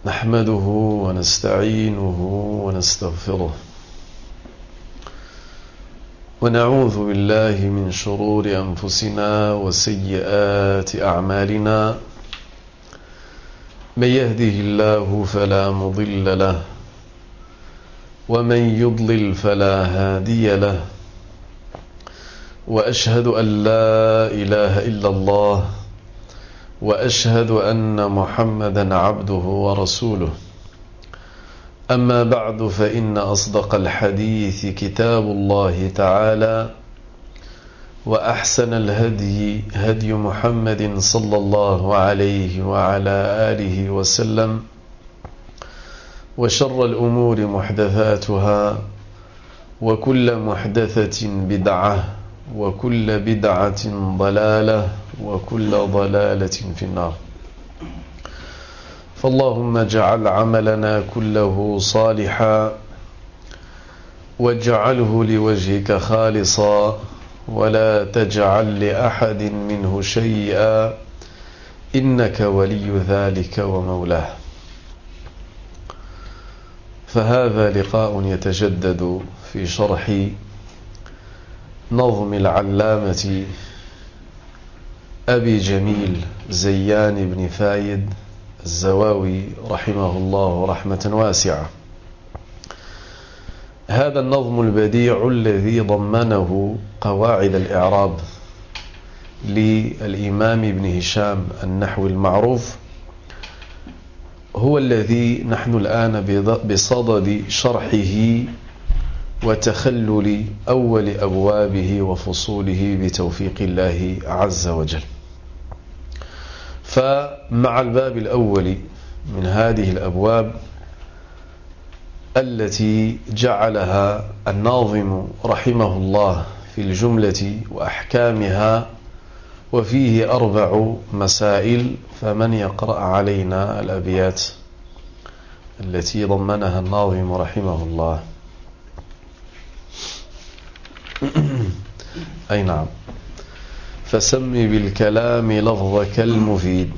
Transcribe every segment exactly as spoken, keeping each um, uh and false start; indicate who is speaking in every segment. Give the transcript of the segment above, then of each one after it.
Speaker 1: نحمده ونستعينه ونستغفره ونعوذ بالله من شرور أنفسنا وسيئات أعمالنا من يهده الله فلا مضل له ومن يضلل فلا هادي له وأشهد أن لا إله إلا الله وأشهد أن محمدا عبده ورسوله أما بعد فإن أصدق الحديث كتاب الله تعالى وأحسن الهدي هدي محمد صلى الله عليه وعلى آله وسلم وشر الأمور محدثاتها وكل محدثة بدعة وكل بدعة ضلالة وكل ضلالة في النار. فاللهم اجعل عملنا كله صالحا واجعله لوجهك خالصا ولا تجعل لأحد منه شيئا إنك ولي ذلك ومولاه. فهذا لقاء يتجدد في شرح نظم العلامة أبي جميل زيان بن فايد الزواوي رحمه الله رحمة واسعة. هذا النظم البديع الذي ضمنه قواعد الإعراب للإمام ابن هشام النحوي المعروف هو الذي نحن الآن بصدد شرحه وتخلل أول أبوابه وفصوله بتوفيق الله عز وجل. فمع الباب الأول من هذه الأبواب التي جعلها الناظم رحمه الله في الجملة وأحكامها وفيه أربع مسائل، فمن يقرأ علينا الأبيات التي ضمنها الناظم رحمه الله؟ أي نعم. فسم بالكلام لفظك المفيد.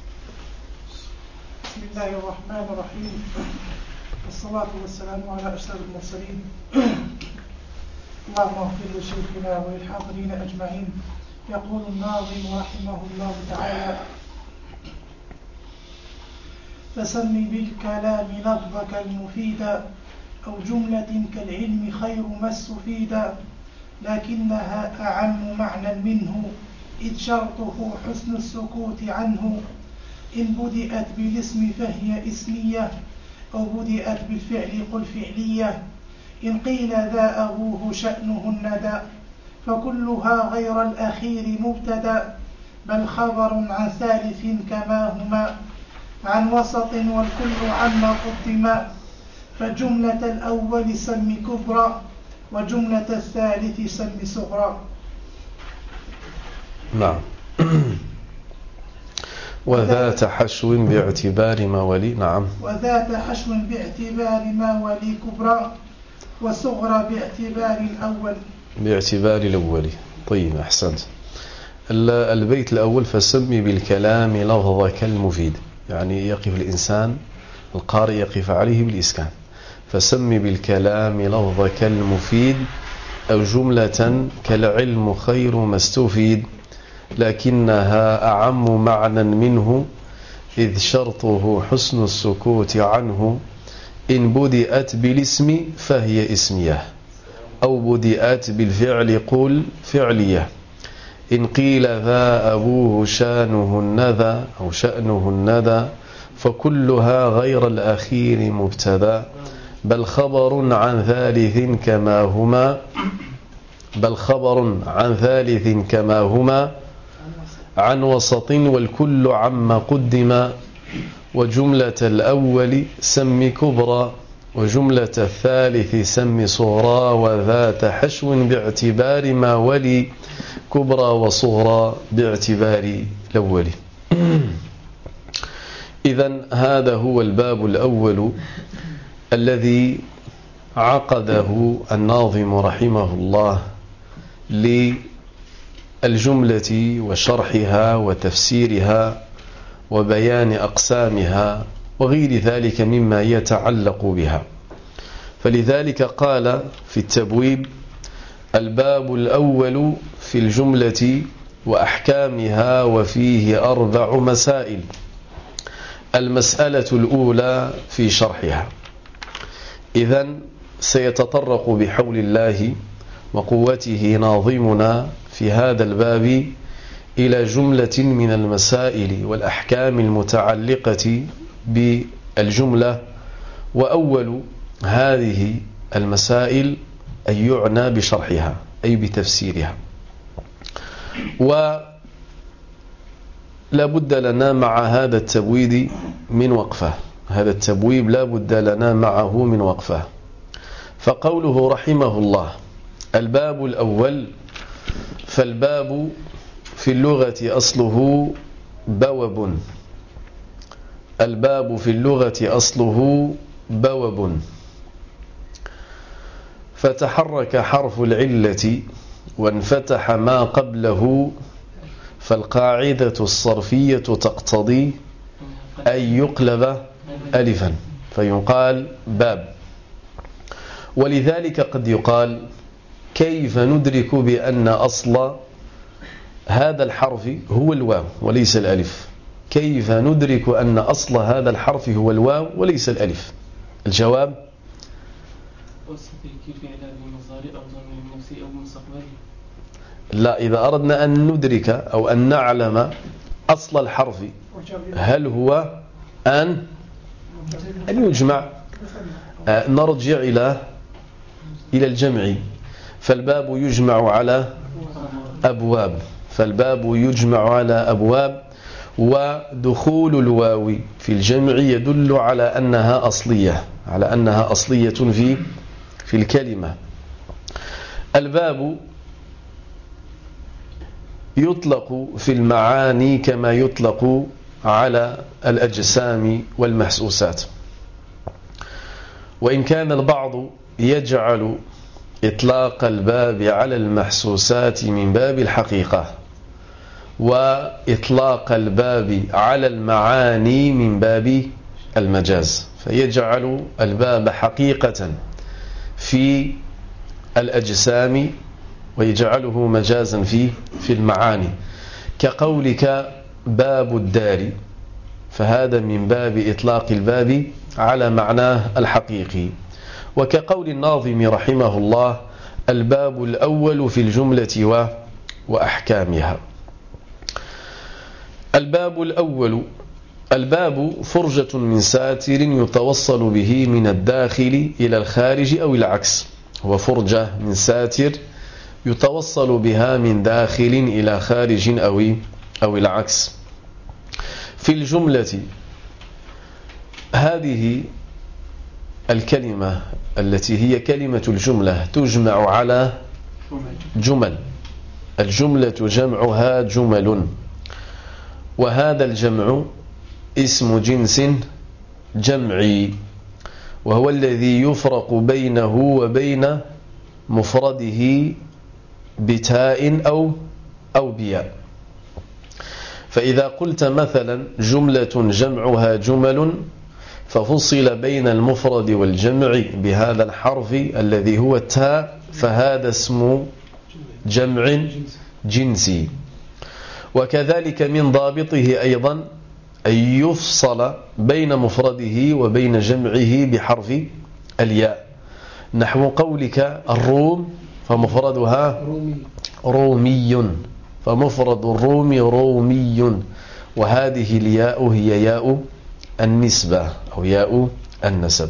Speaker 2: بسم الله الرحمن الرحيم، والصلاة والسلام على أشرف المرسلين. اللهم اغفر لشيخنا وللحاضرين أجمعين. يقول الناظم رحمه الله تعالى: فسم بالكلام لفظك المفيد أو جملة كالعلم خير ما استفيد، لكنها أعم معنى منه إذ شرطه حسن السكوت عنه. إن بدأت بالاسم فهي اسمية أو بدأت بالفعل قل فعلية. إن قيل ذا أبوه شأنه الندى فكلها غير الأخير مبتدأ، بل خبر عن ثالث كما هما عن وسط والكل عما قدم. فجملة الأول سم كبرى وجملة الثالث سم صغرى.
Speaker 1: نعم. وذات حشو باعتبار ما ولي. نعم.
Speaker 2: وذات حشو باعتبار ما ولي كبرى وصغرى باعتبار الأول.
Speaker 1: باعتبار الأول. طيب، أحسنت. البيت الأول: فسم بالكلام لفظك المفيد، يعني يقف الإنسان القارئ يقف عليه بالإسكان. فسم بالكلام لفظك المفيد أو جملة كالعلم خير ما استفيد، لكنها أعم معنى منه إذ شرطه حسن السكوت عنه. إن بدأت بالاسم فهي اسمية أو بدأت بالفعل قل فعلية. إن قيل ذا أبوه شانه الندى أو شأنه الندى فكلها غير الأخير مبتدأ، بل خبر عن ثالث كما هما بل خبر عن ثالث كما هما عن وسط والكل عما قدم. وجملة الأول سم كبرى وجملة الثالث سم صغرى، وذات حشو باعتبار ما ولي كبرى وصغرى باعتبار الأول. إذن هذا هو الباب الأول الذي عقده الناظم رحمه الله للجملة وشرحها وتفسيرها وبيان أقسامها وغير ذلك مما يتعلق بها. فلذلك قال في التبويب: الباب الأول في الجملة وأحكامها وفيه أربع مسائل. المسألة الأولى في شرحها. إذن سيتطرق بحول الله وقوته ناظمنا في هذا الباب إلى جملة من المسائل والأحكام المتعلقة بالجملة. وأول هذه المسائل أن يعنى بشرحها أي بتفسيرها. ولا بد لنا مع هذا التبويب من وقفة. هذا التبويب لا بد لنا معه من وقفة. فقوله رحمه الله: الباب الأول، فالباب في اللغة أصله بوب. الباب في اللغة أصله بوب، فتحرك حرف العلة وانفتح ما قبله، فالقاعدة الصرفية تقتضي أن يقلب ألفا فيقال باب. ولذلك قد يقال: كيف ندرك بأن أصل هذا الحرف هو الواو وليس الألف؟ كيف ندرك أن أصل هذا الحرف هو الواو وليس الألف؟ الجواب: لا، إذا أردنا أن ندرك أو أن نعلم أصل الحرف هل هو أن أن يجمع، نرجع إلى إلى الجمع. فالباب يجمع على أبواب، فالباب يجمع على أبواب. ودخول الواو في الجمع يدل على أنها أصلية، على أنها أصلية في في الكلمة. الباب يطلق في المعاني كما يطلق على الأجسام والمحسوسات، وإن كان البعض يجعل إطلاق الباب على المحسوسات من باب الحقيقة، وإطلاق الباب على المعاني من باب المجاز، فيجعل الباب حقيقة في الأجسام ويجعله مجازا في في المعاني، كقولك باب الدار، فهذا من باب إطلاق الباب على معناه الحقيقي. وكقول الناظم رحمه الله: الباب الأول في الجملة وأحكامها. الباب الأول، الباب فرجة من ساتر يتوصل به من الداخل إلى الخارج أو العكس. هو فرجة من ساتر يتوصل بها من داخل إلى خارج أو أو العكس. في الجملة، هذه الكلمة التي هي كلمة الجملة تجمع على جمل. الجملة جمعها جمل، وهذا الجمع اسم جنس جمعي، وهو الذي يفرق بينه وبين مفرده بتاء أو أو بياء. فإذا قلت مثلا جملة جمعها جمل، ففصل بين المفرد والجمع بهذا الحرف الذي هو التاء، فهذا اسم جمع جنسي. وكذلك من ضابطه أيضا أن يفصل بين مفرده وبين جمعه بحرف الياء، نحو قولك الروم فمفردها رومي، فمفرد الروم رومي، وهذه الياء هي ياء النسبة أو ياء النسب.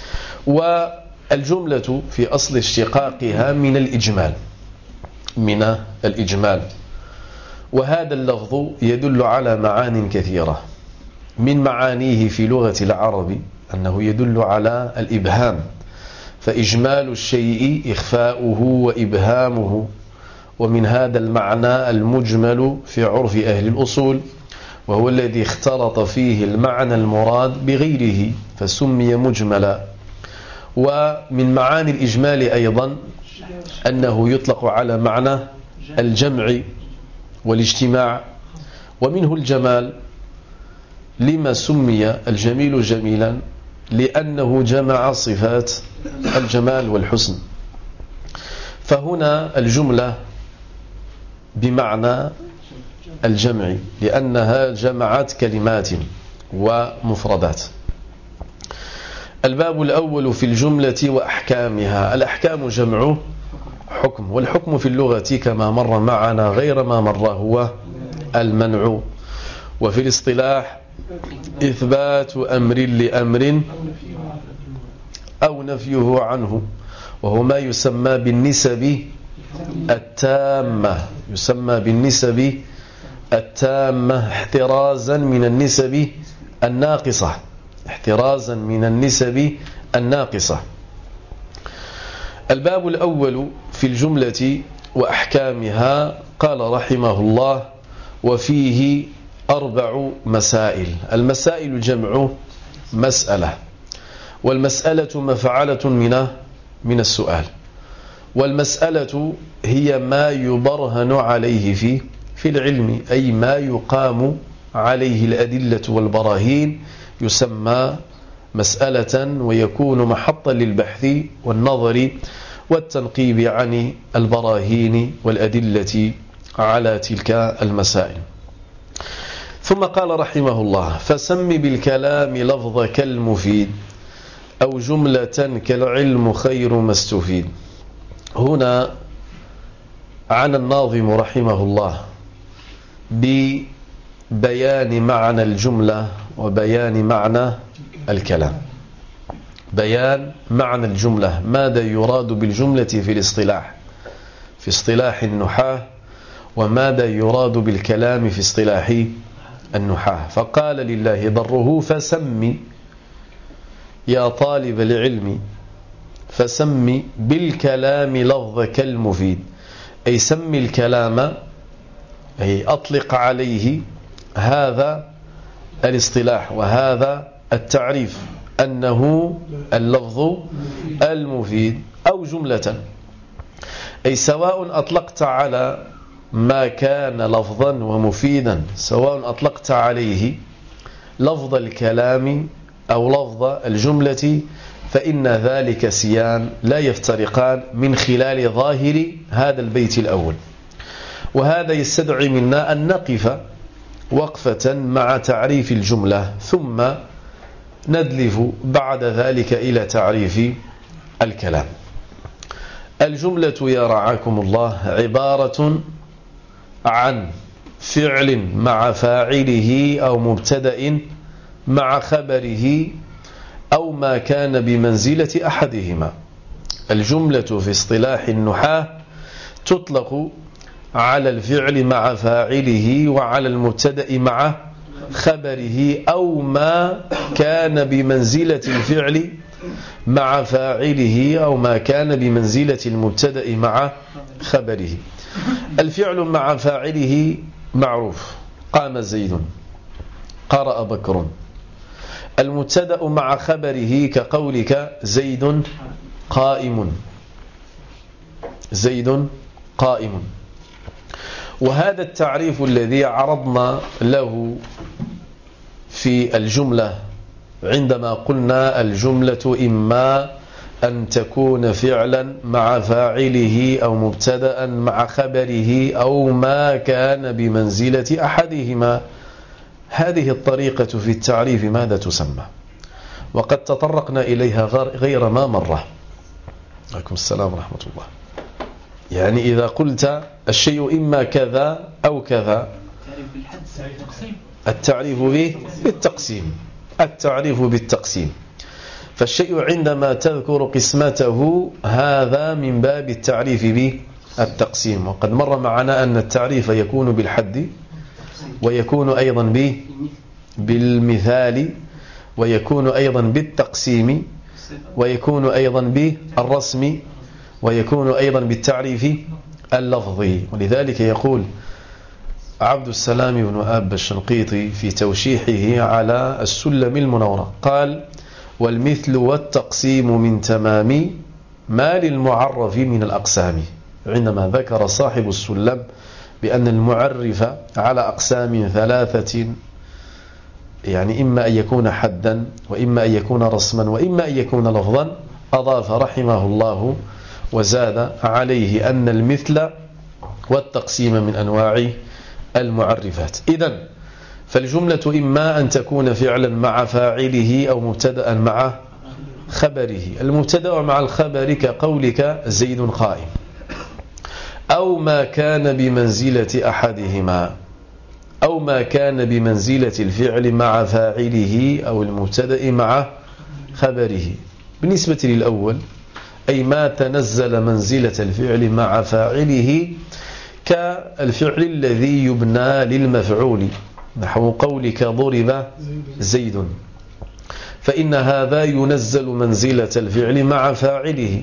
Speaker 1: والجملة في أصل اشتقاقها من الإجمال، من الإجمال، وهذا اللفظ يدل على معان كثيرة. من معانيه في لغة العرب أنه يدل على الإبهام، فإجمال الشيء إخفاؤه وإبهامه، ومن هذا المعنى المجمل في عرف أهل الأصول، وهو الذي اختلط فيه المعنى المراد بغيره فسمي مجملا. ومن معاني الإجمال أيضا أنه يطلق على معنى الجمع والاجتماع، ومنه الجمال. لما سمي الجميل جميلا؟ لأنه جمع صفات الجمال والحسن. فهنا الجملة بمعنى الجمع لأنها جمعت كلمات ومفردات. الباب الأول في الجملة وأحكامها. الأحكام جمع حكم، والحكم في اللغة كما مر معنا غير ما مر هو المنع، وفي الاصطلاح إثبات أمر لأمر أو نفيه عنه، وهو ما يسمى بالنسب التامة، يسمى بالنسب التامة احترازا من النسب الناقصة، احترازا من النسب الناقصة. الباب الأول في الجملة وأحكامها. قال رحمه الله: وفيه أربع مسائل. المسائل جمع مسألة، والمسألة مفعلة من من السؤال، والمسألة هي ما يبرهن عليه في في العلم، أي ما يقام عليه الأدلة والبراهين يسمى مسألة، ويكون محطا للبحث والنظر والتنقيب عن البراهين والأدلة على تلك المسائل. ثم قال رحمه الله: فسم بالكلام لفظك المفيد أو جملة كالعلم خير ما استفيد. هنا عن الناظم رحمه الله ببيان معنى الجملة وبيان معنى الكلام. بيان معنى الجملة، ماذا يراد بالجملة في الاصطلاح، في اصطلاح النحاة، وماذا يراد بالكلام في اصطلاح النحاة. فقال: لله ضره فسم يا طالب العلم، فسم بالكلام لفظك المفيد، أي سم الكلام، أي أطلق عليه هذا الاصطلاح وهذا التعريف أنه اللفظ المفيد أو جملة، أي سواء أطلقت على ما كان لفظا ومفيدا، سواء أطلقت عليه لفظ الكلام أو لفظ الجملة، فإن ذلك سيان لا يفترقان من خلال ظاهر هذا البيت الأول. وهذا يستدعي منا أن نقف وقفة مع تعريف الجملة، ثم ندلف بعد ذلك إلى تعريف الكلام. الجملة يا رعاكم الله عبارة عن فعل مع فاعله أو مبتدأ مع خبره أو ما كان بمنزلة أحدهما. الجملة في اصطلاح النحاة تطلق على الفعل مع فاعله وعلى المبتدأ مع خبره أو ما كان بمنزلة الفعل مع فاعله أو ما كان بمنزلة المبتدأ مع خبره. الفعل مع فاعله معروف: قام زيد، قرأ بكر. المبتدأ مع خبره كقولك زيد قائم، زيد قائم. وهذا التعريف الذي عرضنا له في الجملة عندما قلنا الجملة إما أن تكون فعلا مع فاعله أو مبتدأ مع خبره أو ما كان بمنزلة أحدهما. هذه الطريقة في التعريف ماذا تسمى؟ وقد تطرقنا إليها غير ما مرة. عليكم السلام ورحمة الله. يعني إذا قلت الشيء إما كذا أو كذا، التعريف بالتقسيم، التعريف بالتقسيم. فالشيء عندما تذكر قسمته هذا من باب التعريف بالتقسيم. وقد مر معنا أن التعريف يكون بالحد، ويكون أيضا بالمثال، ويكون أيضا بالتقسيم، ويكون أيضا بالرسم، ويكون أيضا بالتعريف اللفظي. ولذلك يقول عبد السلام بن آب الشنقيطي في توشيحه على السلم المنورة، قال: والمثل والتقسيم من تمام ما للمعرف من الأقسام. عندما ذكر صاحب السلم بأن المعرف على أقسام ثلاثة يعني إما أن يكون حدا وإما أن يكون رسما وإما أن يكون لفظا، أضاف رحمه الله وزاد عليه أن المثل والتقسيم من أنواع المعرفات. إذن فالجملة إما أن تكون فعلا مع فاعله أو مبتدأ مع خبره. المبتدأ مع الخبر كقولك زيد قائم، أو ما كان بمنزلة أحدهما، أو ما كان بمنزلة الفعل مع فاعله أو المبتدأ مع خبره. بالنسبة للأول أي ما تنزل منزلة الفعل مع فاعله كالفعل الذي يبنى للمفعول، نحو قولك ضرب زيد، فإن هذا ينزل منزلة الفعل مع فاعله.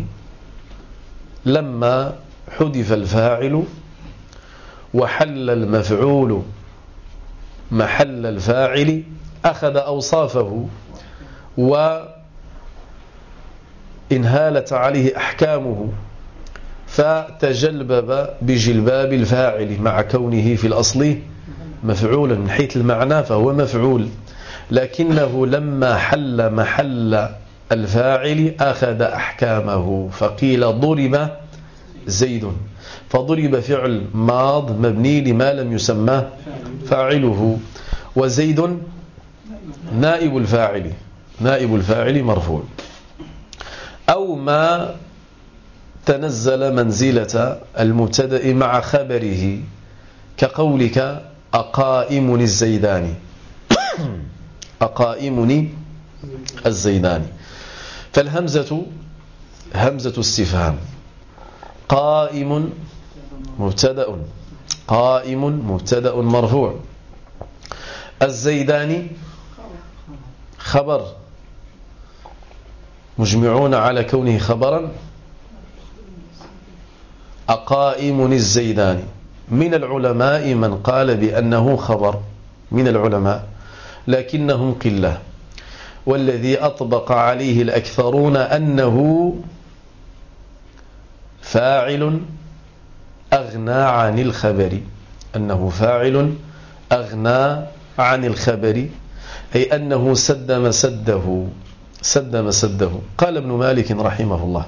Speaker 1: لما حذف الفاعل وحل المفعول محل الفاعل أخذ أوصافه وانهالت عليه أحكامه، فتجلبب بجلباب الفاعل مع كونه في الأصل مفعولا من حيث المعنى فهو مفعول، لكنه لما حل محل الفاعل أخذ أحكامه، فقيل ضرب زيد، فضرب فعل ماض مبني لما لم يسمى فاعله، وزيد نائب الفاعل، نائب الفاعل مرفوع. أو ما تنزل منزلة المبتدأ مع خبره كقولك أقائمني الزيداني، أقائمني الزيداني، فالهمزة همزة استفهام، قائم مبتدأ، قائم مبتدأ مرفوع، الزيداني خبر، مجمعون على كونه خبرا. أقائمني الزيداني، من العلماء من قال بأنه خبر من العلماء لكنهم قلة، والذي أطبق عليه الأكثرون أنه فاعل أغنى عن الخبر، أنه فاعل أغنى عن الخبر، أي أنه سد مسده، سد مسده. قال ابن مالك رحمه الله،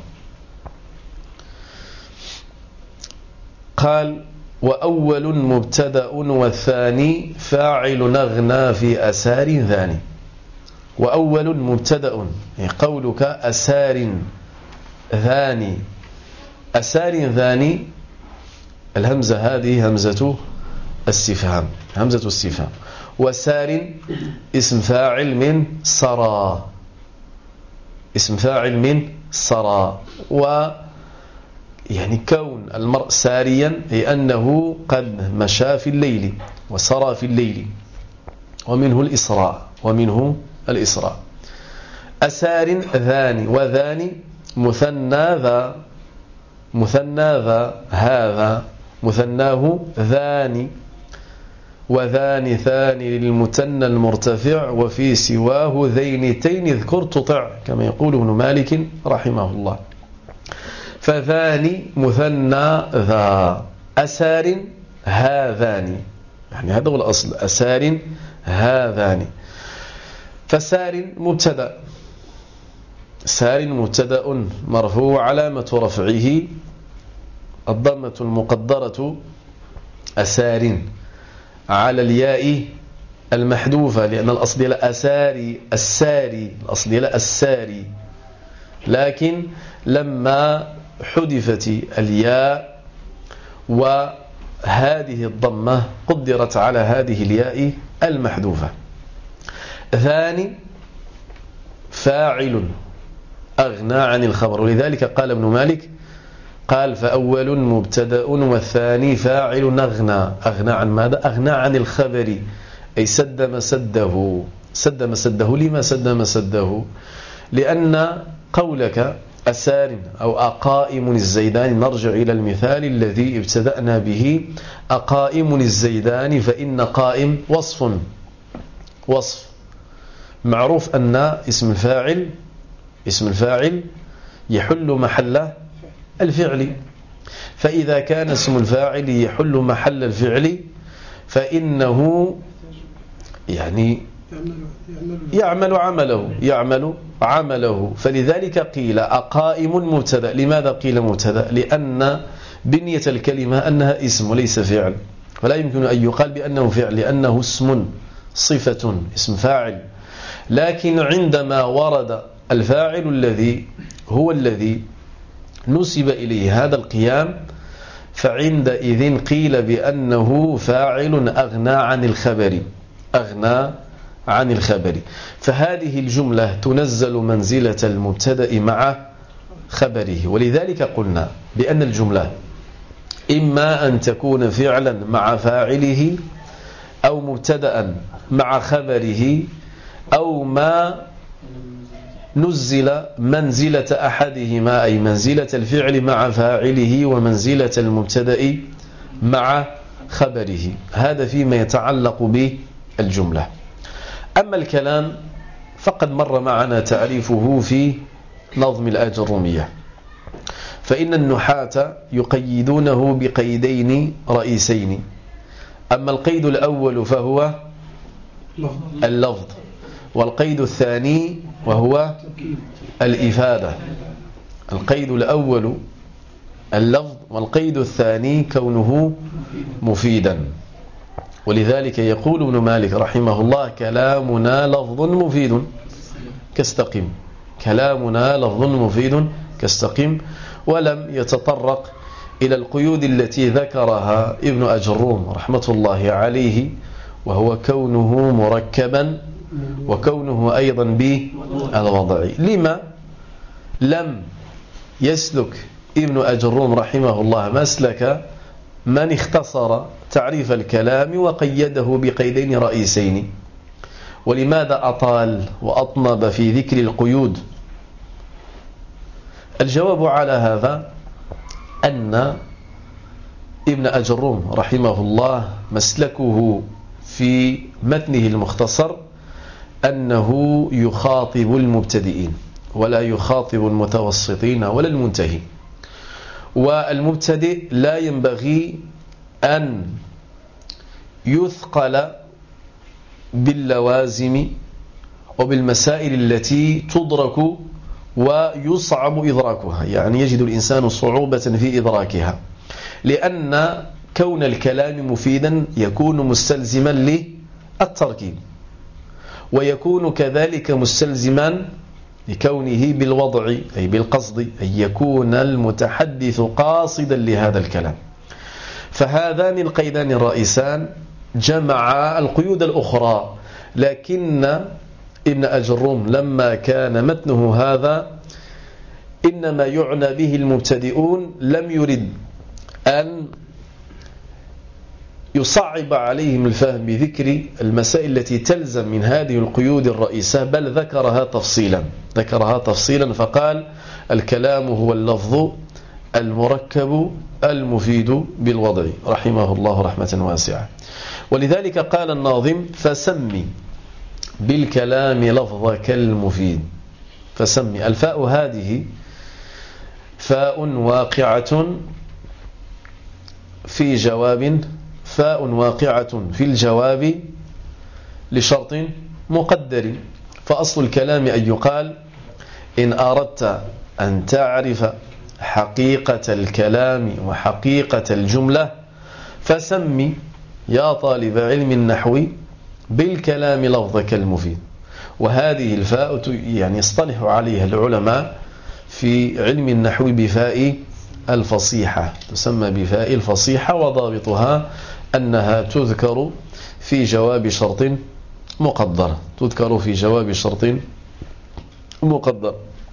Speaker 1: قال وأول مبتدأ والثاني فاعل أغنى في أسار ثاني. وأول مبتدأ يعني قولك أسار ثاني، أسار ثاني، الهمزة هذه همزة استفهام، همزة استفهام، وسار اسم فاعل من سرى، اسم فاعل من سرى. و يعني كون المرء ساريا أي أنه قد مشى في الليل وسرى في الليل، ومنه الإسراء، ومنه الإسراء. أسار ذاني، وذاني مثنى ذا، مثنى ذا هذا، مثناه ذاني، وذاني ثاني للمثنى المرتفع، وفي سواه ذينتين اذكر تطع، كما يقول ابن مالك رحمه الله. فذاني مثنى ذا، أسار هذان، يعني هذا هو الأصل، أسار هذان. فسار مبتدأ، سار مبتدأ مرفوع علامة رفعه الضمة المقدرة أسار على الياء المحذوفة، لأن الأصل لا أساري الساري، الأصل لا الساري، لكن لما حذفت الياء وهذه الضمة قدرت على هذه الياء المحذوفة. ثاني فاعل أغنى عن الخبر، ولذلك قال ابن مالك، قال فأول مبتدأ والثاني فاعل أغنى. أغنى عن ماذا؟ أغنى عن الخبر، أي سد مسده، سد مسده. لما سد مسده؟ لأن قولك أسار أو أقائم الزيدان، نرجع إلى المثال الذي ابتدأنا به، أقائم الزيدان، فإن قائم وصف، وصف معروف أن اسم الفاعل، اسم الفاعل يحل محل الفعل، فإذا كان اسم الفاعل يحل محل الفعل فإنه يعني يعمل عمله يعمل عمله فلذلك قيل أقائم مبتدأ. لماذا قيل مبتدأ؟ لأن بنية الكلمة أنها اسم وليس فعل، فلا يمكن أن يقال بأنه فعل لأنه اسم صفة اسم فاعل. لكن عندما ورد الفاعل الذي هو الذي نسب إليه هذا القيام فعندئذ قيل بأنه فاعل أغنى عن الخبر أغنى عن الخبر. فهذه الجملة تنزل منزلة المبتدأ مع خبره. ولذلك قلنا بأن الجملة إما أن تكون فعلا مع فاعله أو مبتدأ مع خبره أو ما نزل منزلة أحدهما، أي منزلة الفعل مع فاعله ومنزلة المبتدأ مع خبره. هذا فيما يتعلق بالجملة. أما الكلام فقد مر معنا تعريفه في نظم الآجرومية، فإن النحاة يقيدونه بقيدين رئيسين. أما القيد الأول فهو اللفظ، والقيد الثاني وهو الإفادة. القيد الأول اللفظ، والقيد الثاني كونه مفيدا. ولذلك يقول ابن مالك رحمه الله: كلامنا لفظ مفيد كاستقم. كلامنا لفظ مفيد كاستقم. ولم يتطرق إلى القيود التي ذكرها ابن أجروم رحمة الله عليه، وهو كونه مركبا وكونه أيضا بالوضع. لما لم يسلك ابن أجروم رحمه الله مسلك من اختصر تعريف الكلام وقيده بقيدين رئيسين؟ ولماذا أطال وأطنب في ذكر القيود؟ الجواب على هذا أن ابن أجروم رحمه الله مسلكه في متنه المختصر أنه يخاطب المبتدئين ولا يخاطب المتوسطين ولا المنتهين. والمبتدئ لا ينبغي أن يثقل باللوازم وبالمسائل التي تدرك ويصعب إدراكها، يعني يجد الإنسان صعوبة في إدراكها، لأن كون الكلام مفيدا يكون مستلزما للتركيب، ويكون كذلك مستلزما لكونه بالوضع أي بالقصد، أن يكون المتحدث قاصدا لهذا الكلام. فهذان القيدان الرئيسان جمع القيود الأخرى. لكن ابن أجروم لما كان متنه هذا إنما يعنى به المبتدئون، لم يرد أن يصعب عليهم الفهم بذكر المسائل التي تلزم من هذه القيود الرئيسة، بل ذكرها تفصيلا ذكرها تفصيلا فقال: الكلام هو اللفظ المركب المفيد بالوضع، رحمه الله رحمة واسعة. ولذلك قال الناظم: فسمي بالكلام لفظك المفيد. فسمي، الفاء هذه فاء واقعة في جواب فاء واقعة في الجواب لشرط مقدر. فأصل الكلام أن يقال: إن أردت أن تعرف حقيقة الكلام وحقيقة الجملة فسمي يا طالب علم النحو بالكلام لفظك المفيد. وهذه الفاء يعني يصطلح عليها العلماء في علم النحو بفاء الفصيحة، تسمى بفاء الفصيحة، وضابطها أنها تذكر في جواب شرط مقدر تذكر في جواب شرط مقدر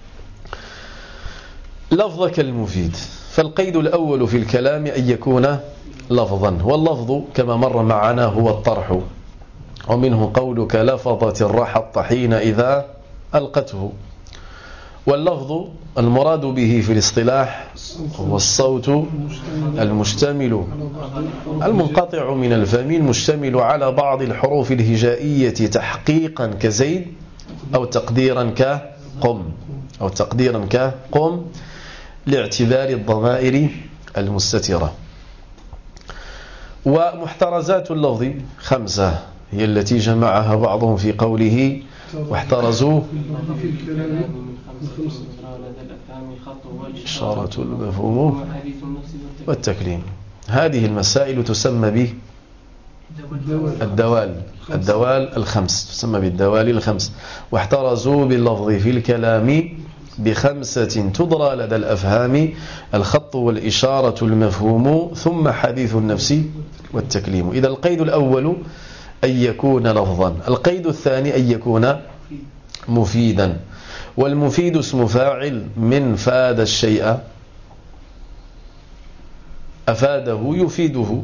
Speaker 1: لفظك المفيد. فالقيد الأول في الكلام أن يكون لفظا، واللفظ كما مر معنا هو الطرح، ومنه قولك: لفظت الرحى الطحين إذا ألقته. واللفظ المراد به في الاصطلاح هو الصوت المشتمل المنقطع من الفم، المشتمل على بعض الحروف الهجائية تحقيقا كزيد أو تقديرا كقم أو تقديرا كقم لاعتبار الضمائر المستترة. ومحترزات اللفظ خمسة، هي التي جمعها بعضهم في قوله واحترزوا إشارة المفهوم والتكليم. هذه المسائل تسمى به الدوال الدوال الخمس، تسمى بالدوال الخمس. واحترزوا باللفظ في الكلام بخمسة تدرى لدى الأفهام: الخط والإشارة المفهوم ثم حديث النفس والتكليم. إذا القيد الأول أن يكون لفظا، القيد الثاني أن يكون مفيدا. والمفيد اسم فاعل من فاد الشيء، أفاده يفيده.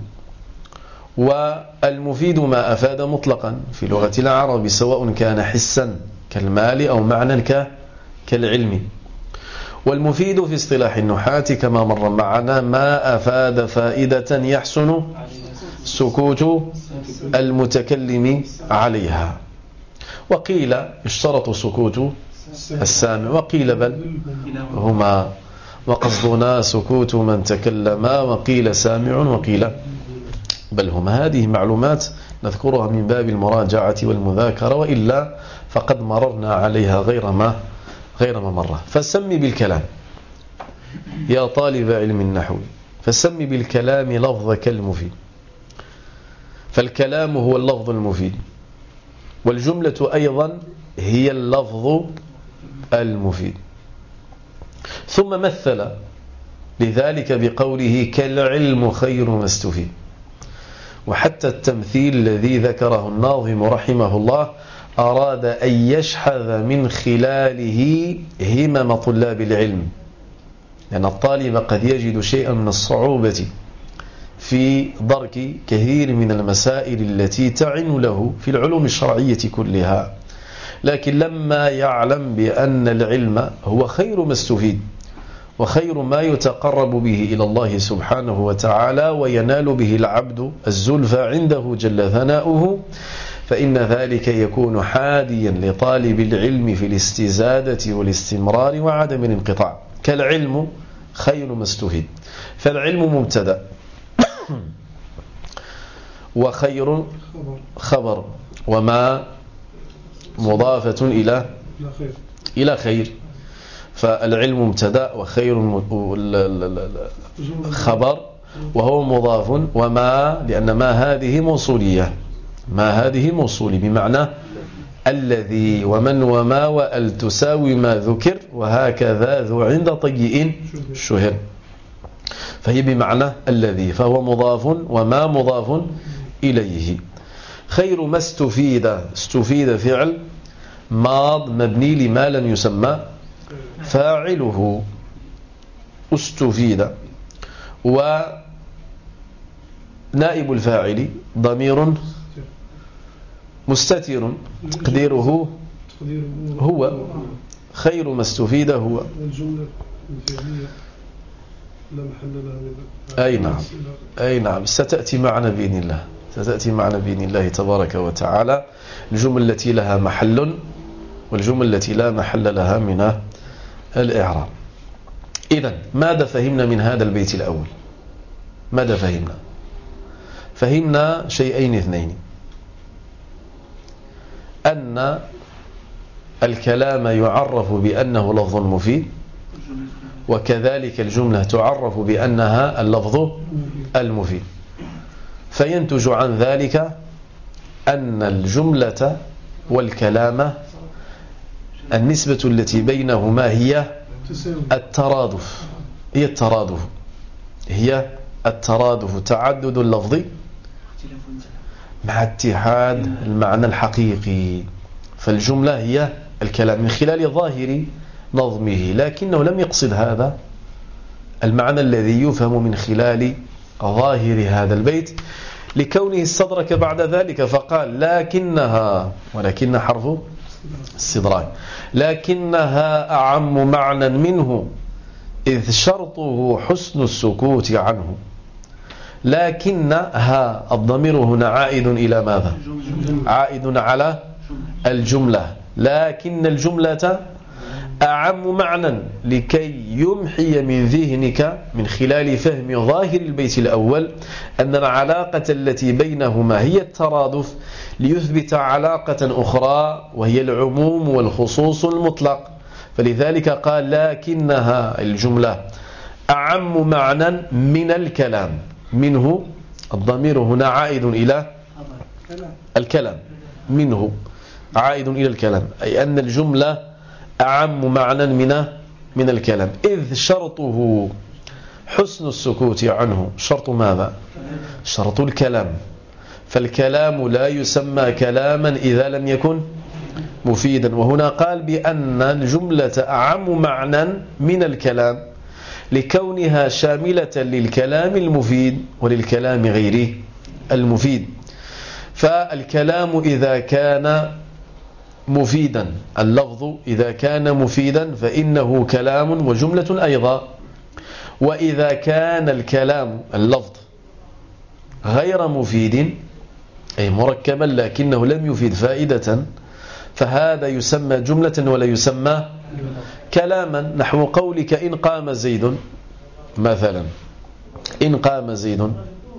Speaker 1: والمفيد ما أفاد مطلقا في لغة العرب، سواء كان حسا كالمال أو معنى كالعلم. والمفيد في اصطلاح النحاة كما مر معنا ما أفاد فائدة يحسن سكوت المتكلم عليها. وقيل يشترط سكوت السامع، وقيل بل هما، وقصدنا سكوت من تكلم، وقيل سامع وقيل بل هما. هذه معلومات نذكرها من باب المراجعة والمذاكرة، وإلا فقد مررنا عليها غير ما غير ما مرة. فسم بالكلام يا طالب علم النحو، فسم بالكلام لفظك المفيد. فالكلام هو اللفظ المفيد، والجملة أيضا هي اللفظ المفيد. ثم مثل لذلك بقوله كالعلم خير ما استفيد. وحتى التمثيل الذي ذكره الناظم رحمه الله أراد أن يشحذ من خلاله همم طلاب العلم، لأن الطالب قد يجد شيئا من الصعوبة في درك كثير من المسائل التي تعن له في العلوم الشرعية كلها، لكن لما يعلم بأن العلم هو خير ما استفيد وخير ما يتقرب به إلى الله سبحانه وتعالى وينال به العبد الزلفى عنده جل ثناؤه، فإن ذلك يكون حاديا لطالب العلم في الاستزادة والاستمرار وعدم الانقطاع. كالعلم خير ما استفيد، فالعلم مبتدأ وخير خبر، وما مضافة إلى إلى خير. فالعلم مبتدأ وخير خبر وهو مضاف، وما لأن ما هذه موصولية، ما هذه موصولي بمعنى الذي، ومن وما وأل تساوي ما ذكر، وهكذا ذو عند طيء شهر، فهي بمعنى الذي، فهو مضاف وما مضاف إليه. خير ما استفيد، استفيد فعل ماض مبني لما لم يسمى فاعله، استفيد. ونائب الفاعل ضمير مستتر تقديره هو، خير ما استفيد هو.
Speaker 3: والجملة الفعلية لا محل لها من
Speaker 1: أي نعم أي نعم ستأتي معنا بإذن الله، ستأتي معنا بإذن الله تبارك وتعالى الجمل التي لها محل والجمل التي لا محل لها من الإعراب. إذن ماذا فهمنا من هذا البيت الأول؟ ماذا فهمنا؟ فهمنا شيئين اثنين: أن الكلام يعرف بأنه لفظ مفيد، وكذلك الجملة تعرف بأنها اللفظ المفيد. فينتج عن ذلك أن الجملة والكلام النسبة التي بينهما هي الترادف، هي الترادف هي الترادف تعدد اللفظ مع اتحاد المعنى الحقيقي. فالجملة هي الكلام من خلال ظاهر نظمه، لكنه لم يقصد هذا المعنى الذي يفهم من خلال ظاهر هذا البيت، لكونه استدرك بعد ذلك فقال لكنها، ولكن حرف استدراك، لكنها أعم معنى منه إذ شرطه حسن السكوت عنه. لكنها الضمير هنا عائد إلى ماذا؟ عائد على الجملة، لكن الجملة أعم معنى لكي يمحي من ذهنك من خلال فهم ظاهر البيت الأول أن العلاقة التي بينهما هي الترادف، ليثبت علاقة أخرى وهي العموم والخصوص المطلق. فلذلك قال لكنها الجملة أعم معنى من الكلام. منه الضمير هنا عائد إلى الكلام، منه عائد إلى الكلام، أي أن الجملة أعم معنى من من الكلام، إذ شرطه حسن السكوت عنه. شرط ماذا؟ شرط الكلام. فالكلام لا يسمى كلاما إذا لم يكن مفيدا. وهنا قال بأن الجملة أعم معنى من الكلام لكونها شاملة للكلام المفيد وللكلام غيره المفيد. فالكلام إذا كان مفيدا، اللفظ إذا كان مفيدا فإنه كلام وجملة أيضا. وإذا كان الكلام اللفظ غير مفيد أي مركبا لكنه لم يفيد فائدة، فهذا يسمى جملة ولا يسمى كلاما. نحو قولك إن قام زيد مثلا، إن قام زيد،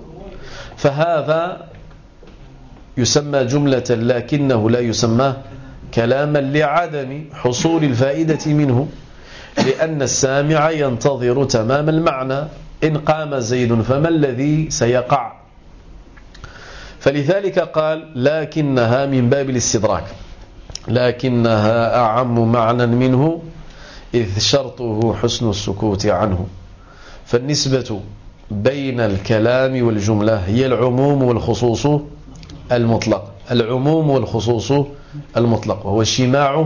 Speaker 1: فهذا يسمى جملة لكنه لا يسمى كلاما لعدم حصول الفائدة منه، لأن السامع ينتظر تمام المعنى. إن قام زيد فما الذي سيقع؟ فلذلك قال لكنها من باب الاستدراك، لكنها أعم معنى منه إذ شرطه حسن السكوت عنه. فالنسبة بين الكلام والجملة هي العموم والخصوص المطلق، العموم والخصوص المطلق، وهو اجتماع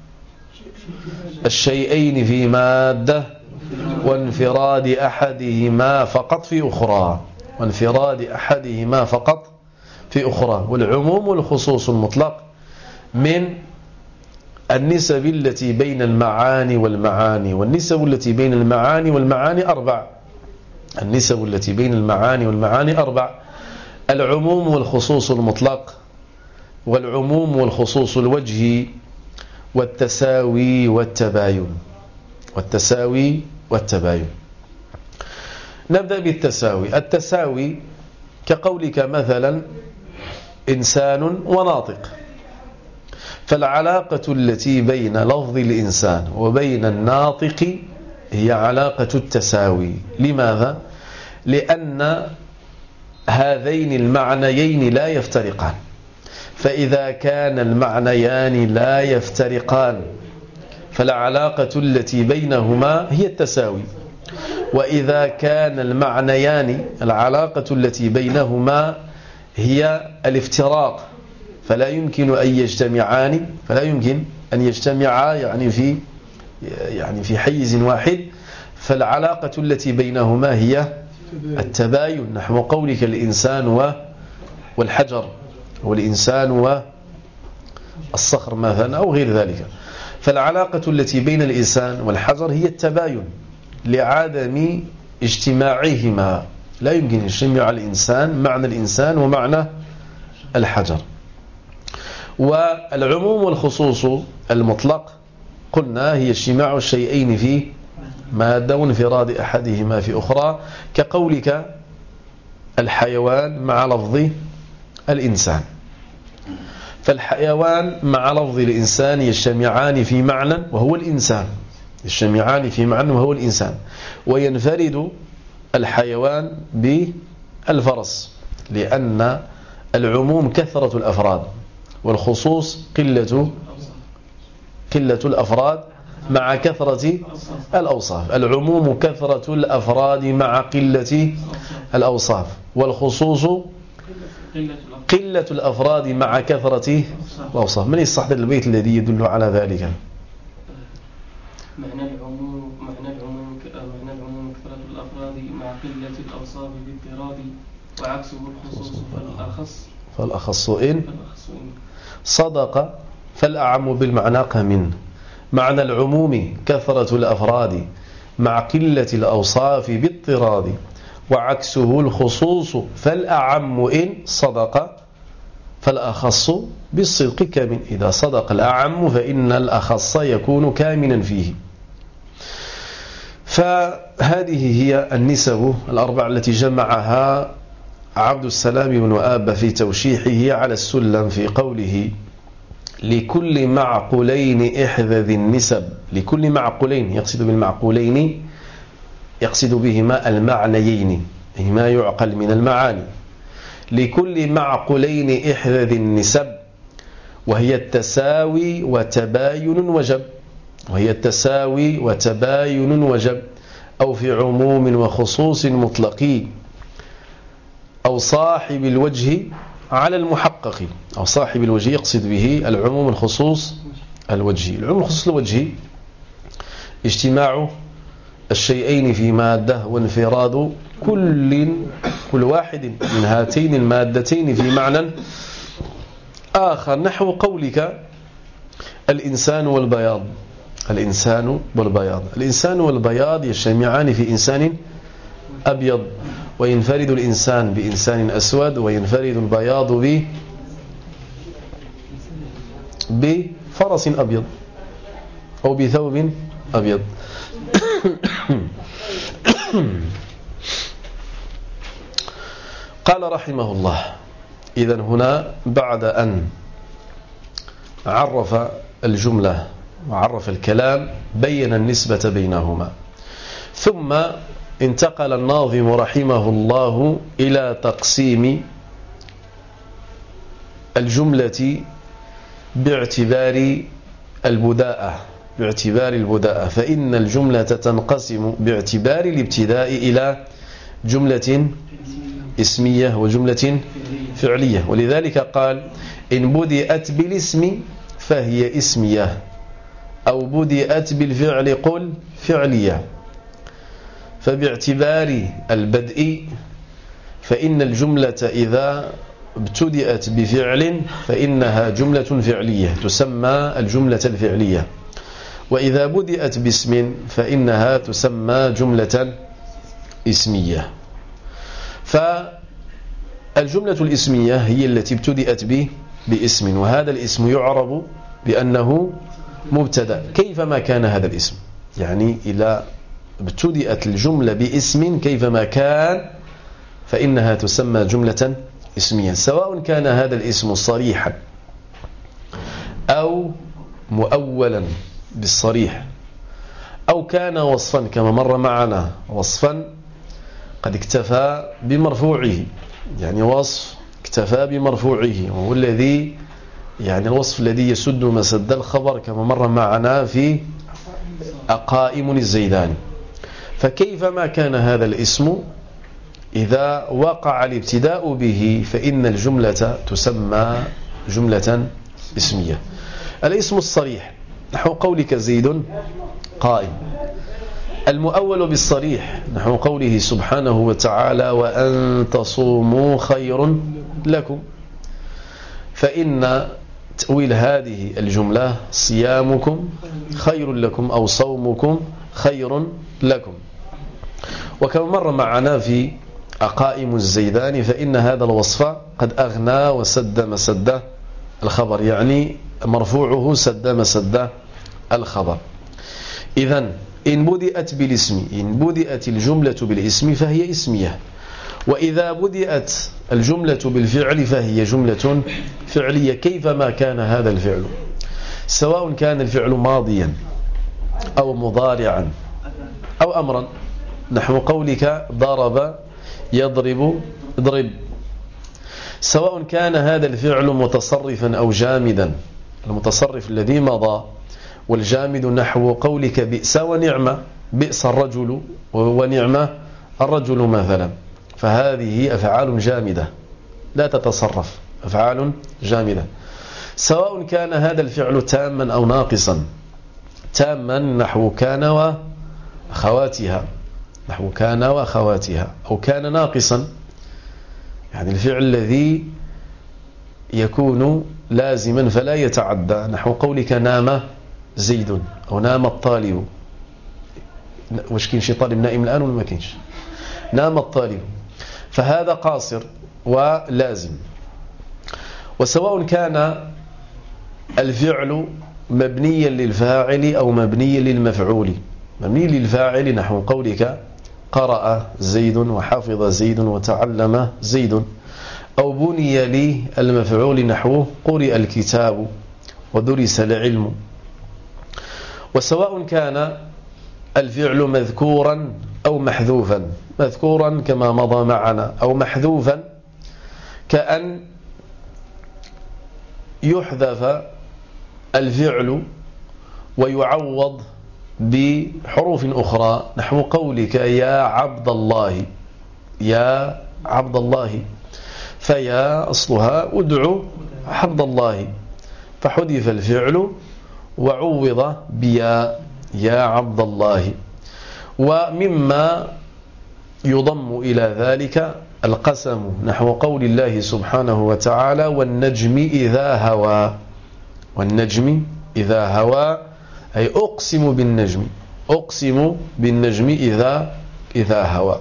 Speaker 1: الشيئين في مادة وانفراد أحدهما فقط في أخرى، وانفراد أحدهما فقط في أخرى. والعموم والخصوص المطلق من النسب التي بين المعاني والمعاني، والنسب التي بين المعاني والمعاني أربع. النسب التي بين المعاني والمعاني أربع: العموم والخصوص المطلق، والعموم والخصوص الوجهي، والتساوي والتباين. والتساوي والتباين. نبدأ بالتساوي. التساوي كقولك مثلا إنسان وناطق، فالعلاقة التي بين لفظ الإنسان وبين الناطق هي علاقة التساوي. لماذا؟ لأن هذين المعنيين لا يفترقان، فإذا كان المعنيان لا يفترقان فالعلاقة التي بينهما هي التساوي. وإذا كان المعنيان العلاقة التي بينهما هي الافتراق فلا يمكن أن يجتمعان، فلا يمكن أن يجتمعا يعني في يعني في حيز واحد، فالعلاقة التي بينهما هي التباين. نحو قولك الإنسان والحجر، والإنسان والصخر مثلا أو غير ذلك، فالعلاقة التي بين الإنسان والحجر هي التباين لعدم اجتماعهما. لا يمكن أن يجتمع الإنسان معنى الإنسان ومعنى الحجر. والعموم والخصوص المطلق قلنا هي اجتماع الشيئين في مادة وانفراد أحدهما في أخرى، كقولك الحيوان مع لفظ الإنسان. فالحيوان مع لفظ الإنسان يجتمعان في معنى وهو الإنسان، يجتمعان في معنى وهو الإنسان، وينفرد الحيوان بالفرس، لأن العموم كثرة الأفراد والخصوص قلة قلة الأفراد مع كثرة الأوصاف. العموم كثرة الأفراد مع قلة الأوصاف، والخصوص قلة الأفراد مع كثرة الأوصاف. من يستحضر البيت الذي يدل على ذلك؟
Speaker 4: معنى العموم معنى العموم معنى العموم كثرة الأفراد مع قلة الأوصاف باضطراد، وعكسه الخصوص فالأخص
Speaker 1: فالأخص إن صدق. فالأعم بالمعنى كمن. معنى العموم كثرة الأفراد مع قلة الأوصاف باضطراد، وعكسه الخصوص فالأعم إن صدق. فالأخص بالصدق كامن، إذا صدق الأعم فإن الأخص يكون كامنا فيه. فهذه هي النسب الأربع التي جمعها عبد السلام بن وآب في توشيحه على السلم في قوله: لكل معقولين احذذ النسب. لكل معقولين يقصد بالمعقولين يقصد بهما المعنيين، أي ما يعقل من المعاني. لكل معقولين احذذ النسب، وهي التساوي وتباين وجب، وهي التساوي وتباين وجب، أو في عموم وخصوص مطلق، أو صاحب الوجه على المحقق. أو صاحب الوجه يقصد به العموم الخصوص الوجه. العموم الخصوص الوجه اجتماع الشيئين في مادة وانفراد كل كل واحد من هاتين المادتين في معنى آخر، نحو قولك الإنسان والبياض. الإنسان والبياض الإنسان والبياض يجتمعان في إنسان أبيض، وينفرد الإنسان بإنسان أسود، وينفرد البياض ب بفرس أبيض أو بثوب أبيض. قال رحمه الله: إذن هنا بعد أن عرف الجملة وعرف الكلام بين النسبة بينهما، ثم انتقل الناظم رحمه الله إلى تقسيم الجملة باعتبار البداءة باعتبار البداءة فإن الجملة تنقسم باعتبار الابتداء إلى جملة اسمية وجملة فعلية. ولذلك قال: إن بدأت بالاسم فهي اسمية، أو بدأت بالفعل قل فعلية. فباعتبار البدء فإن الجملة إذا ابتدأت بفعل فإنها جملة فعلية تسمى الجملة الفعلية، وإذا بدأت باسم فإنها تسمى جملة اسمية. فالجملة الاسمية هي التي ابتدأت به باسم، وهذا الاسم يعرب بأنه مبتدأ كيفما كان هذا الاسم. يعني إذا ابتدأت الجملة باسم كيفما كان فإنها تسمى جملة اسمية، سواء كان هذا الاسم صريحا أو مؤولا بالصريح، أو كان وصفا كما مر معنا، وصفا قد اكتفى بمرفوعه، يعني وصف اكتفى بمرفوعه، وهو الذي يعني الوصف الذي يسد مسد الخبر كما مر معنا في أقائم الزيداني. فكيفما كان هذا الاسم إذا وقع الابتداء به فإن الجملة تسمى جملة اسمية. الاسم الصريح نحو قولك زيد قائم، المؤول بالصريح نحو قوله سبحانه وتعالى: وأن تصوموا خير لكم. فإن تأويل هذه الجملة صيامكم خير لكم أو صومكم خير لكم. وكما مر معنا في أقائم الزيدان فإن هذا الوصف قد أغنى وسد مسد الخبر، يعني مرفوعه سد مسد الخبر. إذن إن بدأت بالاسم إن بدأت الجملة بالاسم فهي اسمية، وإذا بدأت الجملة بالفعل فهي جملة فعلية كيفما كان هذا الفعل، سواء كان الفعل ماضيا أو مضارعا أو أمرا، نحو قولك ضرب يضرب اضرب، سواء كان هذا الفعل متصرفا أو جامدا، المتصرف الذي مضى، والجامد نحو قولك بئس ونعمة، بئس الرجل ونعمة الرجل مثلا. فهذه أفعال جامدة لا تتصرف، أفعال جامدة. سواء كان هذا الفعل تاما أو ناقصا، تاما نحو كان وأخواتها نحو كان وأخواتها، أو كان ناقصا يعني الفعل الذي يكون لازما فلا يتعدى، نحو قولك نام زيد أو نام الطالب. واش كاين شي طالب نائم الآن ولا ما كاينش؟ نام الطالب، فهذا قاصر ولازم. وسواء كان الفعل مبنيا للفاعل أو مبنيا للمفعول. مبني للفاعل نحو قولك قرأ زيد وحفظ زيد وتعلم زيد، أو بني للمفعول نحو قرئ الكتاب ودرس العلم. وسواء كان الفعل مذكورا أو محذوفا، مذكورا كما مضى معنا أو محذوفا كأن يحذف الفعل ويعوض بحروف أخرى نحو قولك يا عبد الله، يا عبد الله، فيا أصلها أدعو عبد الله، فحذف الفعل وعوض بيا يا عبد الله. ومما يضم إلى ذلك القسم نحو قول الله سبحانه وتعالى والنجم إذا هوى، والنجم إذا هوى أي أقسم بالنجم، أقسم بالنجم إذا إذا هوى.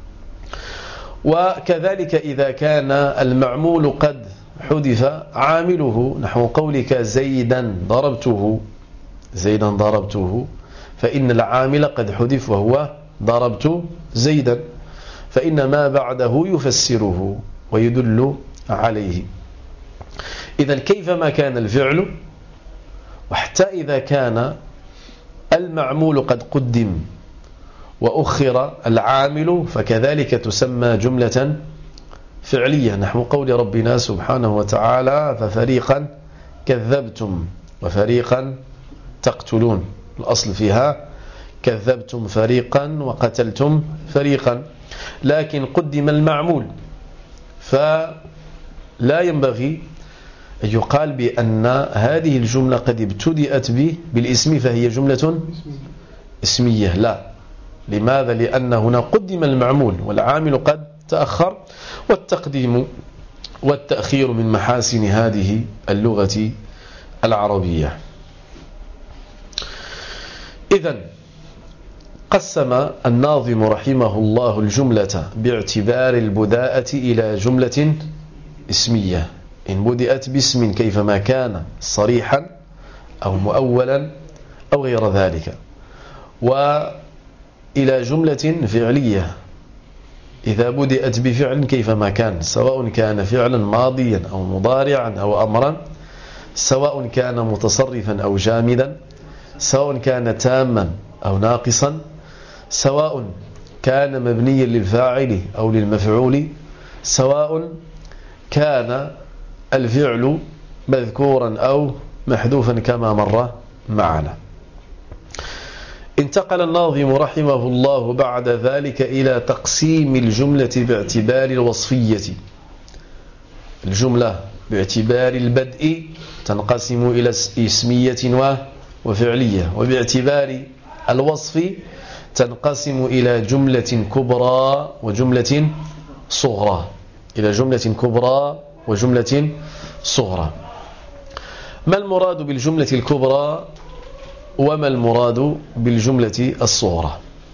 Speaker 1: وكذلك إذا كان المعمول قد حذف عامله نحو قولك زيدا ضربته، زيدا ضربته، فإن العامل قد حذف وهو ضربت زيدا، فإن ما بعده يفسره ويدل عليه. إذن كيفما كان الفعل، وحتى إذا كان المعمول قد قدم وأخر العامل، فكذلك تسمى جملة فعلية نحو قول ربنا سبحانه وتعالى ففريقا كذبتم وفريقا تقتلون، الأصل فيها كذبتم فريقا وقتلتم فريقا، لكن قدم المعمول، فلا ينبغي أن يقال بأن هذه الجملة قد ابتدأت به بالاسم فهي جملة اسمية، لا. لماذا؟ لأن هنا قدم المعمول والعامل قد تأخر، والتقديم والتأخير من محاسن هذه اللغة العربية. إذن قسم الناظم رحمه الله الجملة باعتبار البداءة إلى جملة اسمية إن بدأت باسم كيفما كان صريحا أو مؤولا أو غير ذلك، وإلى جملة فعلية إذا بدأت بفعل كيفما كان، سواء كان فعلا ماضيا أو مضارعا أو أمرا، سواء كان متصرفا أو جامدا، سواء كان تاما أو ناقصا، سواء كان مبنيا للفاعل أو للمفعول، سواء كان الفعل مذكورا أو محذوفا كما مر معنا. انتقل الناظم رحمه الله بعد ذلك إلى تقسيم الجملة باعتبار الوصفية. الجملة باعتبار البدء تنقسم إلى اسمية وفعلية، وباعتبار الوصف تنقسم إلى جملة كبرى وجملة صغرى، إلى جملة كبرى وجملة صغرى. ما المراد بالجملة الكبرى وما المراد بالجملة الصغرى؟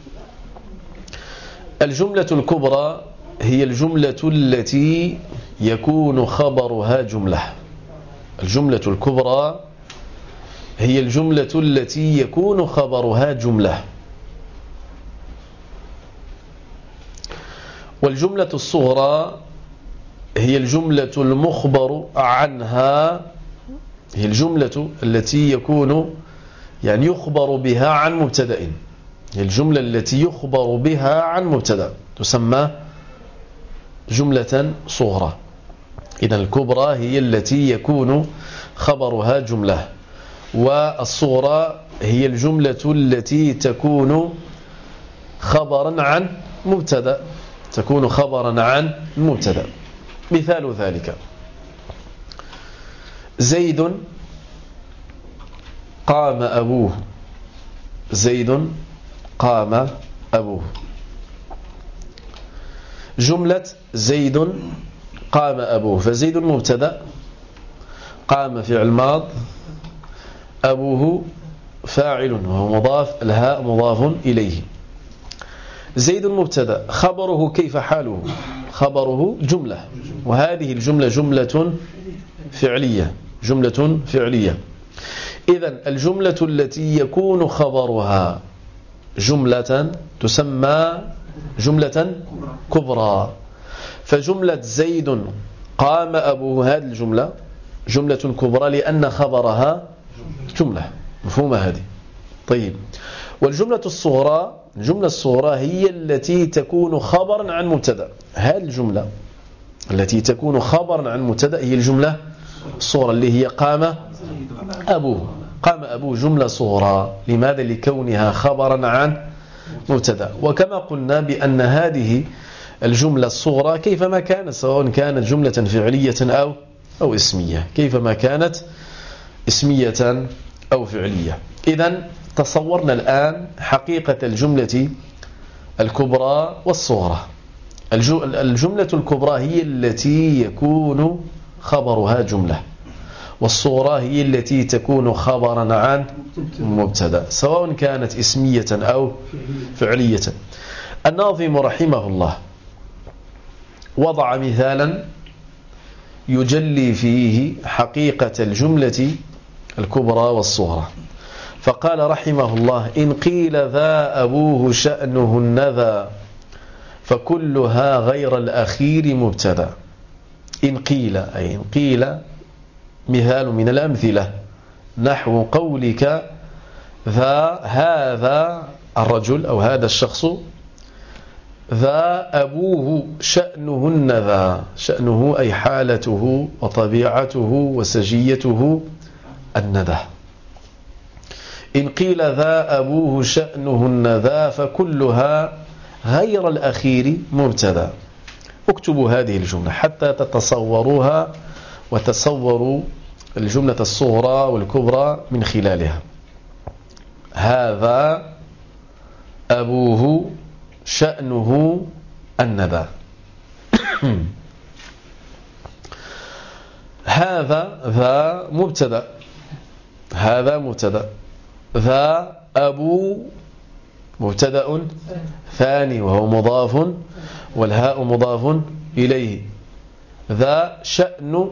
Speaker 1: الجملة الكبرى هي الجملة التي يكون خبرها جملة. الجملة الكبرى هي الجملة التي يكون خبرها جملة. والجملة الصغرى هي الجملة المخبر عنها، هي الجملة التي يكون يعني يخبر بها عن مبتدأ، هي الجملة التي يخبر بها عن مبتدأ تسمى جملة صغرى. إذن الكبرى هي التي يكون خبرها جملة، والصغرى هي الجملة التي تكون خبرا عن مبتدأ، تكون خبرا عن مبتدأ. مثال ذلك زيد قام أبوه، زيد قام أبوه. جملة زيد قام أبوه، فزيد مبتدأ، قام فعل ماض، أبوه فاعل وهو مضاف، الهاء مضاف إليه. زيد مبتدأ، خبره كيف حاله؟ خبره جملة، وهذه الجملة جملة فعلية جملة فعلية. إذن الجملة التي يكون خبرها جملة تسمى جملة كبرى. فجملة زيد قام أبوه هذه الجملة جملة كبرى لأن خبرها جملة مفهومة هذه. طيب، والجملة الصغرى الجملة الصغرى هي التي تكون خبرا عن مبتدا. هذه الجملة التي تكون خبرا عن مبتدا هي الجملة الصغرى اللي هي قام أبوه. قام أبوه جملة صغرى. لماذا؟ لكونها خبرا عن مبتدا. وكما قلنا بأن هذه الجملة الصغرى كيفما كانت، سواء كانت جملة فعلية أو أو اسمية، كيفما كانت اسمية أو فعلية. إذن تصورنا الآن حقيقة الجملة الكبرى والصغرى. الجملة الكبرى هي التي يكون خبرها جملة، والصغرى هي التي تكون خبرا عن مبتدا سواء كانت اسمية أو فعلية. الناظم رحمه الله وضع مثالا يجلي فيه حقيقة الجملة الكبرى والصغرى، فقال رحمه الله: إن قيل ذا أبوه شأنه النذا فكلها غير الأخير مبتدا. إن قيل أي إن قيل مثال من الأمثلة نحو قولك ذا هذا الرجل أو هذا الشخص ذا أبوه شأنه النذا. شأنه أي حالته وطبيعته وسجيته الندى. إن قيل ذا أبوه شأنه النذا فكلها غير الأخير مبتدا. اكتبوا هذه الجملة حتى تتصوروها وتصوروا الجملة الصغرى والكبرى من خلالها. هذا أبوه شأنه الندى. هذا ذا مبتدا، هذا مبتدا. ذا أبو مبتدا ثاني وهو مضاف والهاء مضاف إليه. ذا شأن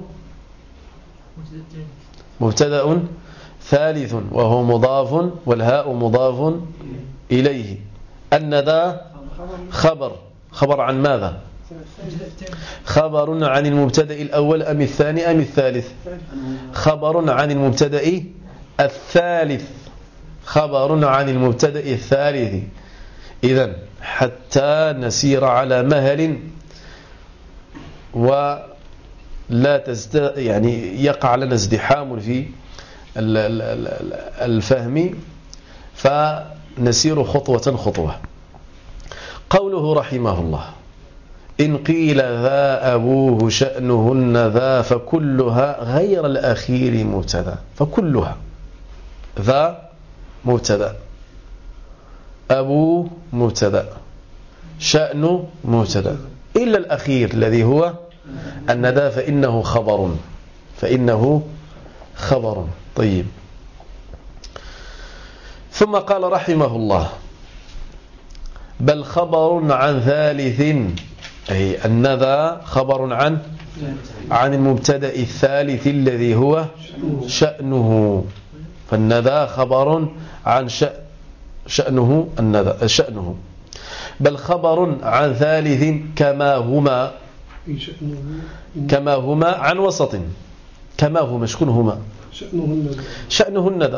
Speaker 1: مبتدا ثالث وهو مضاف والهاء مضاف إليه. الندى خبر. خبر عن ماذا؟ خبر عن المبتدا الأول أم الثاني أم الثالث؟ خبر عن المبتدا الثالث. خبر عن المبتدا الثالث. إذن حتى نسير على مهل ولا تزد يعني يقع لنا ازدحام في الفهم، فنسير خطوة خطوة. قوله رحمه الله: إن قيل ذا أبوه شأنهن ذا فكلها غير الأخير مبتدا. فكلها ذا مبتدا، أبوه مبتدا، شأن مبتدا، إلا الأخير الذي هو الندى فإنه خبر. فإنه خبر. طيب، ثم قال رحمه الله: بل خبر عن ثالث، أي الندى خبر عن عن المبتدا الثالث الذي هو شأنه. فالندى خبر عن شأن شأنه الندى شأنه. بل خبر عن ثالث كما هما كما هما عن وسط. كما هما شكون هما؟
Speaker 3: شأنه الندى.
Speaker 1: شأنه الندى.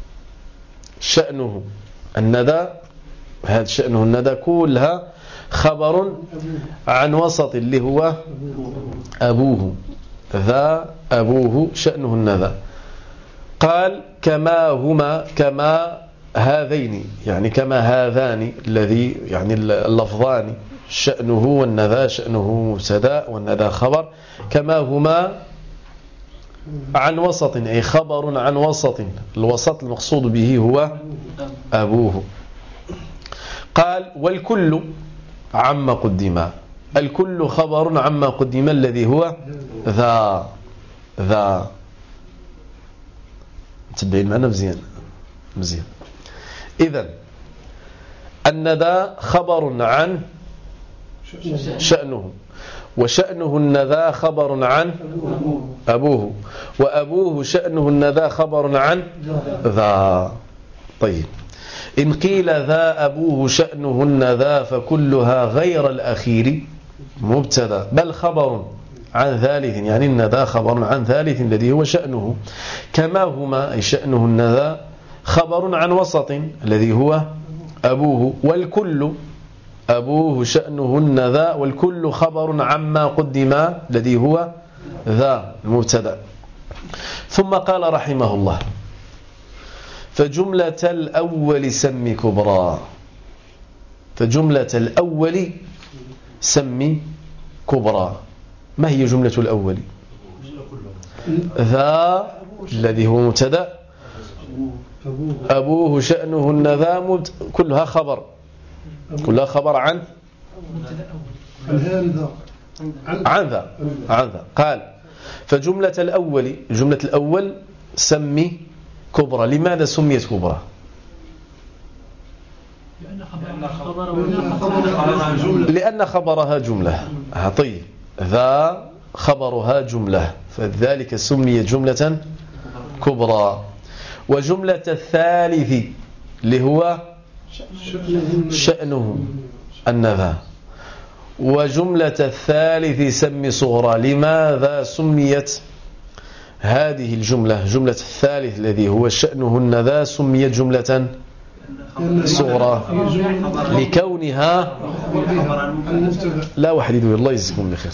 Speaker 1: شأنه الندى. هذا شأنه الندى كلها خبر عن وسط اللي هو أبوه. ذا أبوه شأنه الندى. قال كما هما كما هذين، يعني كما هذان الذي يعني اللفظان شأنه والندى. شأنه مبتدا والندى خبر. كما هما عن وسط، أي خبر عن وسط. الوسط المقصود به هو أبوه. قال والكل عما قدم. الكل خبر عما قدم الذي هو ذا. ذا تبعين معنا مزيان مزيان. إذن الندى خبر عن شأنه، وشأنه النذا خبر عن أبوه، وأبوه شأنه النذا خبر عن ذا. طيب إن قيل ذا أبوه شأنه النذا فكلها غير الأخير مبتدا بل خبر عن ثالث، يعني النذا خبر عن ثالث الذي هو شأنه، كما هما أي شأنه النذا خبر عن وسط الذي هو أبوه، والكل أبوه شأنه النذا، والكل خبر عما قدم الذي هو ذا المبتدا. ثم قال رحمه الله فجملة الأول سم كبرى، فجملة الأول سم كبرى. ما هي جملة الأول؟ ذا الذي هو مبتدا، أبوه شأنه النذا، كلها خبر، كلها خبر عن عن ذا عن ذا. قال فجملة الأول، جملة الأول سمي كبرى. لماذا سميت كبرى؟ لأن خبرها جملة. طيب ذا خبرها جملة فذلك سميت جملة كبرى. وجملة الثالث اللي هو شأنه النذا، وجملة الثالث سمي صغرى. لماذا سميت هذه الجملة جملة الثالث الذي هو شأنه النذا سميت جملة صغرى؟ لكونها لا واحد يدوي الله يجزيكم بخير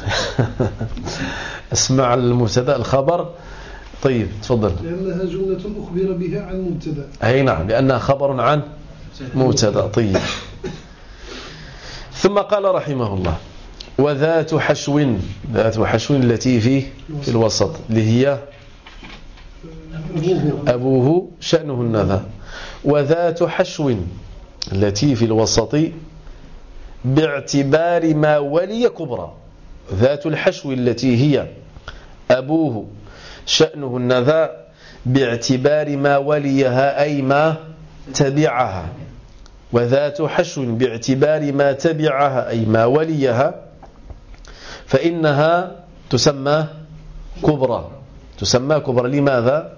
Speaker 1: اسمع المبتدا الخبر. طيب تفضل.
Speaker 3: لأنها جملة أخبر بها عن مبتدا.
Speaker 1: أي نعم، لأنها خبر عن مبتدا. طيب ثم قال رحمه الله وذات حشو، ذات حشو التي في في الوسط اللي هي أبوه شأنه النذا، وذات حشو التي في الوسط باعتبار ما ولي كبرى. ذات الحشو التي هي أبوه شأنه النذا باعتبار ما وليها أي ما تبعها، وذات حشو باعتبار ما تبعها أي ما وليها، فإنها تسمى كبرى، تسمى كبرى. لماذا؟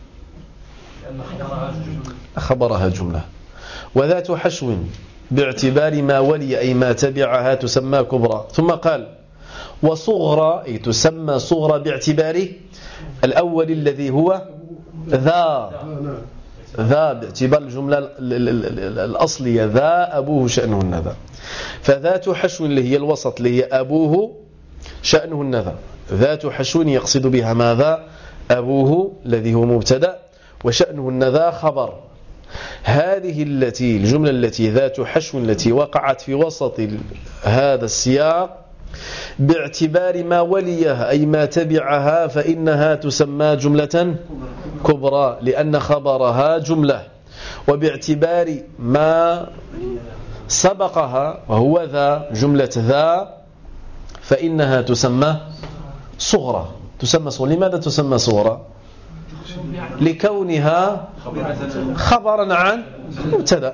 Speaker 1: خبرها جملة. وذات حشو باعتبار ما ولي أي ما تبعها تسمى كبرى. ثم قال وصغرى أي تسمى صغرى باعتبار الأول الذي هو ذا، ذا باعتبار الجملة الأصلية ذا أبوه شأنه النذا. فذات حشو اللي هي الوسط اللي هي أبوه شأنه النذا، ذات حشو يقصد بها ماذا؟ أبوه الذي هو مبتدأ وشأنه النذا خبر. هذه التي الجملة التي ذات حشو التي وقعت في وسط هذا السياق باعتبار ما وليها أي ما تبعها فإنها تسمى جملة كبرى لأن خبرها جملة، وباعتبار ما سبقها وهو ذا جملة ذا فإنها تسمى صغرى، تسمى صغرى. لماذا تسمى صغرى؟ لكونها خبرا عن مبتدا،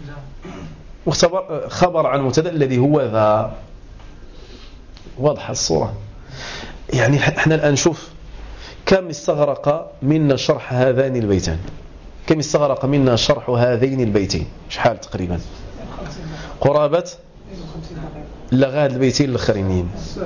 Speaker 1: خبر عن مبتدا الذي هو ذا. واضحة الصورة؟ يعني احنا الآن نشوف كم استغرق منا شرح هذين البيتين، كم استغرق منا شرح هذين البيتين؟ شحال تقريبا؟ قرابة لغاية البيتين الاخرين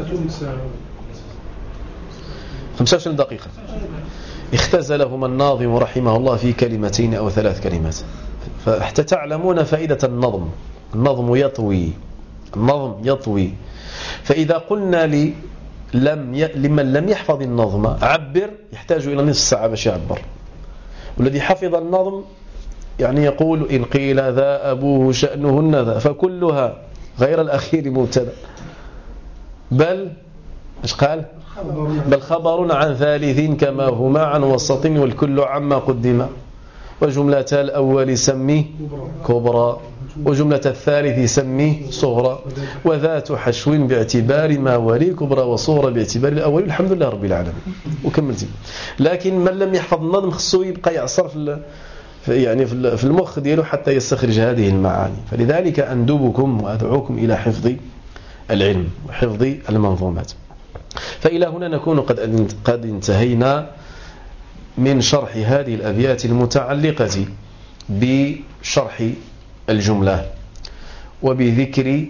Speaker 1: خمسة وعشرين دقيقة. اختزلهما الناظم رحمه الله في كلمتين أو ثلاث كلمات، فحتى تعلمون فائدة النظم. النظم يطوي، النظم يطوي. فإذا قلنا لي لم ي... لمن لم يحفظ النظم عبر، يحتاج إلى نصف ساعة باش يعبر. والذي حفظ النظم يعني يقول إن قيل ذا أبوه شأنهن ذا فكلها غير الأخير مبتدا، بل ايش قال؟ بل خبر عن ثالث كما هما عن وسط والكل عما قدم. وجملة الأول سمي كبرى وجملة الثالث سمي صغرى، وذات حشو باعتبار ما ولي كبرى وصغرى باعتبار الأول. الحمد لله رب العالمين وكملتي. لكن من لم يحفظ النظم خصو يبقى يعصر في يعني في المخ دياله حتى يستخرج هذه المعاني. فلذلك أندبكم وأدعوكم إلى حفظ العلم وحفظ المنظومات. فإلى هنا نكون قد قد انتهينا من شرح هذه الأبيات المتعلقة بشرح الجملة وبذكر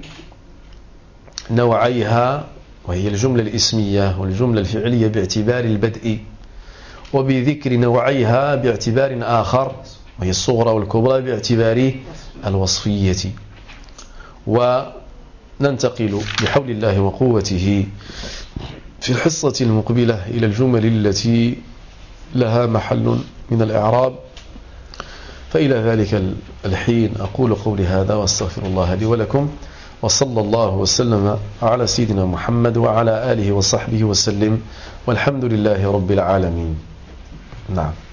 Speaker 1: نوعيها، وهي الجملة الإسمية والجملة الفعلية باعتبار البدء، وبذكر نوعيها باعتبار آخر وهي الصغرى والكبرى باعتبار الوصفية. وننتقل بحول الله وقوته في الحصة المقبلة إلى الجمل التي لها محل من الإعراب. فإلى ذلك الحين أقول قولي هذا واستغفر الله لي ولكم، وصلى الله وسلم على سيدنا محمد وعلى آله وصحبه وسلم، والحمد لله رب العالمين. نعم.